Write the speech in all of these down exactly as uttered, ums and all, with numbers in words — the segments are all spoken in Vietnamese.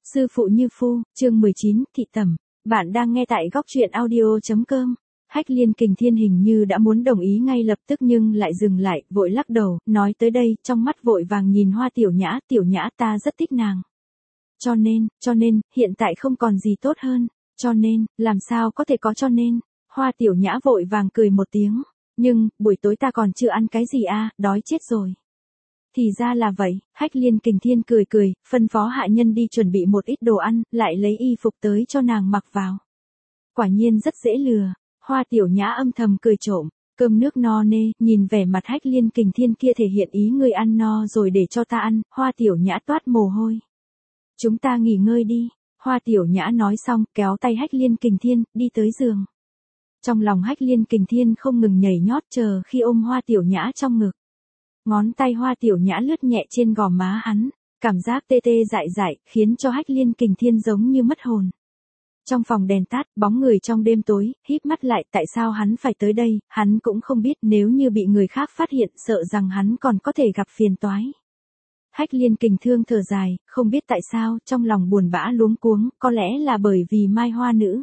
Sư phụ như phu, chương mười chín, thị tẩm. Bạn đang nghe tại góc truyện audio.com. Hách Liên Kình Thiên hình như đã muốn đồng ý ngay lập tức nhưng lại dừng lại, vội lắc đầu, nói tới đây, trong mắt vội vàng nhìn Hoa Tiểu Nhã, Tiểu Nhã ta rất thích nàng. Cho nên, cho nên, hiện tại không còn gì tốt hơn, cho nên, làm sao có thể có cho nên. Hoa Tiểu Nhã vội vàng cười một tiếng, nhưng, buổi tối ta còn chưa ăn cái gì à, đói chết rồi. Thì ra là vậy, Hách Liên Kình Thiên cười cười, phân phó hạ nhân đi chuẩn bị một ít đồ ăn, lại lấy y phục tới cho nàng mặc vào. Quả nhiên rất dễ lừa, Hoa Tiểu Nhã âm thầm cười trộm, cơm nước no nê, nhìn vẻ mặt Hách Liên Kình Thiên kia thể hiện ý ngươi ăn no rồi để cho ta ăn, Hoa Tiểu Nhã toát mồ hôi. Chúng ta nghỉ ngơi đi, Hoa Tiểu Nhã nói xong, kéo tay Hách Liên Kình Thiên, đi tới giường. Trong lòng Hách Liên Kình Thiên không ngừng nhảy nhót chờ khi ôm Hoa Tiểu Nhã trong ngực. Ngón tay Hoa Tiểu Nhã lướt nhẹ trên gò má hắn, cảm giác tê tê dại dại, khiến cho Hách Liên Kình Thiên giống như mất hồn. Trong phòng đèn tắt, bóng người trong đêm tối, híp mắt lại, tại sao hắn phải tới đây, hắn cũng không biết, nếu như bị người khác phát hiện, sợ rằng hắn còn có thể gặp phiền toái. Hách Liên Kình Thương thở dài, không biết tại sao, trong lòng buồn bã luống cuống, có lẽ là bởi vì Mai Hoa Nữ.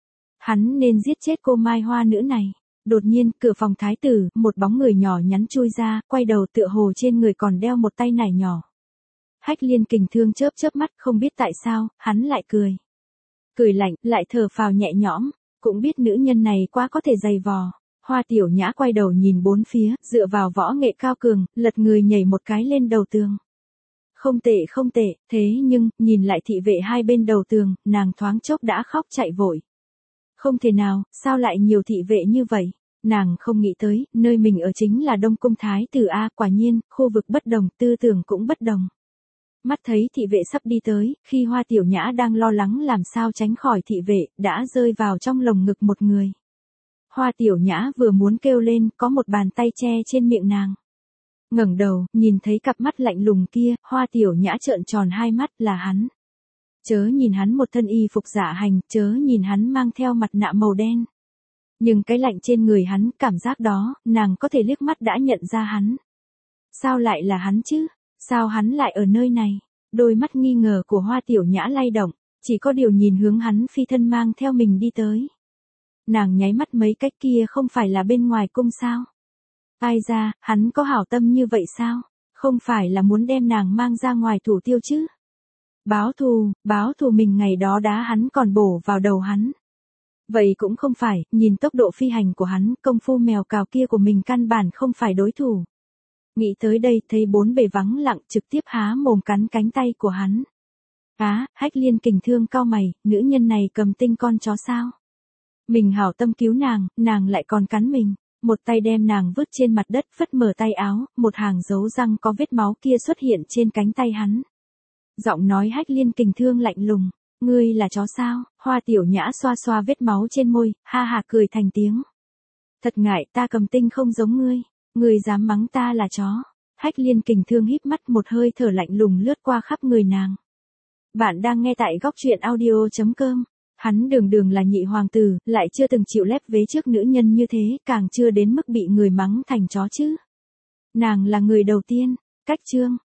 Hắn nên giết chết cô Mai Hoa Nữ này. Đột nhiên, cửa phòng thái tử, một bóng người nhỏ nhắn chui ra, quay đầu tựa hồ trên người còn đeo một tay nải nhỏ. Hách Liên Kình Thương chớp chớp mắt, không biết tại sao, hắn lại cười. Cười lạnh, lại thở phào nhẹ nhõm, cũng biết nữ nhân này quá có thể dày vò. Hoa Tiểu Nhã quay đầu nhìn bốn phía, dựa vào võ nghệ cao cường, lật người nhảy một cái lên đầu tường. Không tệ không tệ, thế nhưng, nhìn lại thị vệ hai bên đầu tường, nàng thoáng chốc đã khóc chạy vội. Không thể nào, sao lại nhiều thị vệ như vậy? Nàng không nghĩ tới, nơi mình ở chính là Đông Cung Thái Tử A, quả nhiên, khu vực bất đồng, tư tưởng cũng bất đồng. Mắt thấy thị vệ sắp đi tới, khi Hoa Tiểu Nhã đang lo lắng làm sao tránh khỏi thị vệ, đã rơi vào trong lồng ngực một người. Hoa Tiểu Nhã vừa muốn kêu lên, có một bàn tay che trên miệng nàng. Ngẩng đầu, nhìn thấy cặp mắt lạnh lùng kia, Hoa Tiểu Nhã trợn tròn hai mắt, là hắn. Chớ nhìn hắn một thân y phục dạ hành, chớ nhìn hắn mang theo mặt nạ màu đen. Nhưng cái lạnh trên người hắn, cảm giác đó, nàng có thể liếc mắt đã nhận ra hắn. Sao lại là hắn chứ? Sao hắn lại ở nơi này? Đôi mắt nghi ngờ của Hoa Tiểu Nhã lay động, chỉ có điều nhìn hướng hắn phi thân mang theo mình đi tới. Nàng nháy mắt mấy cách kia không phải là bên ngoài cung sao? Ai ra, hắn có hảo tâm như vậy sao? Không phải là muốn đem nàng mang ra ngoài thủ tiêu chứ? Báo thù, báo thù mình ngày đó đá hắn còn bổ vào đầu hắn. Vậy cũng không phải, nhìn tốc độ phi hành của hắn, công phu mèo cào kia của mình căn bản không phải đối thủ. Nghĩ tới đây, thấy bốn bề vắng lặng, trực tiếp há mồm cắn cánh tay của hắn. Á, Hách Liên Kình Thương cau mày, nữ nhân này cầm tinh con chó sao? Mình hảo tâm cứu nàng, nàng lại còn cắn mình. Một tay đem nàng vứt trên mặt đất, phất mở tay áo, một hàng dấu răng có vết máu kia xuất hiện trên cánh tay hắn. Giọng nói Hách Liên Kình Thương lạnh lùng, ngươi là chó sao? Hoa Tiểu Nhã xoa xoa vết máu trên môi, ha ha cười thành tiếng. Thật ngại, ta cầm tinh không giống ngươi, ngươi dám mắng ta là chó. Hách Liên Kình Thương híp mắt, một hơi thở lạnh lùng lướt qua khắp người nàng. Bạn đang nghe tại góc truyện audio.com. Hắn đường đường là nhị hoàng tử, lại chưa từng chịu lép vế trước nữ nhân như thế, càng chưa đến mức bị người mắng thành chó chứ. Nàng là người đầu tiên. Cách chương.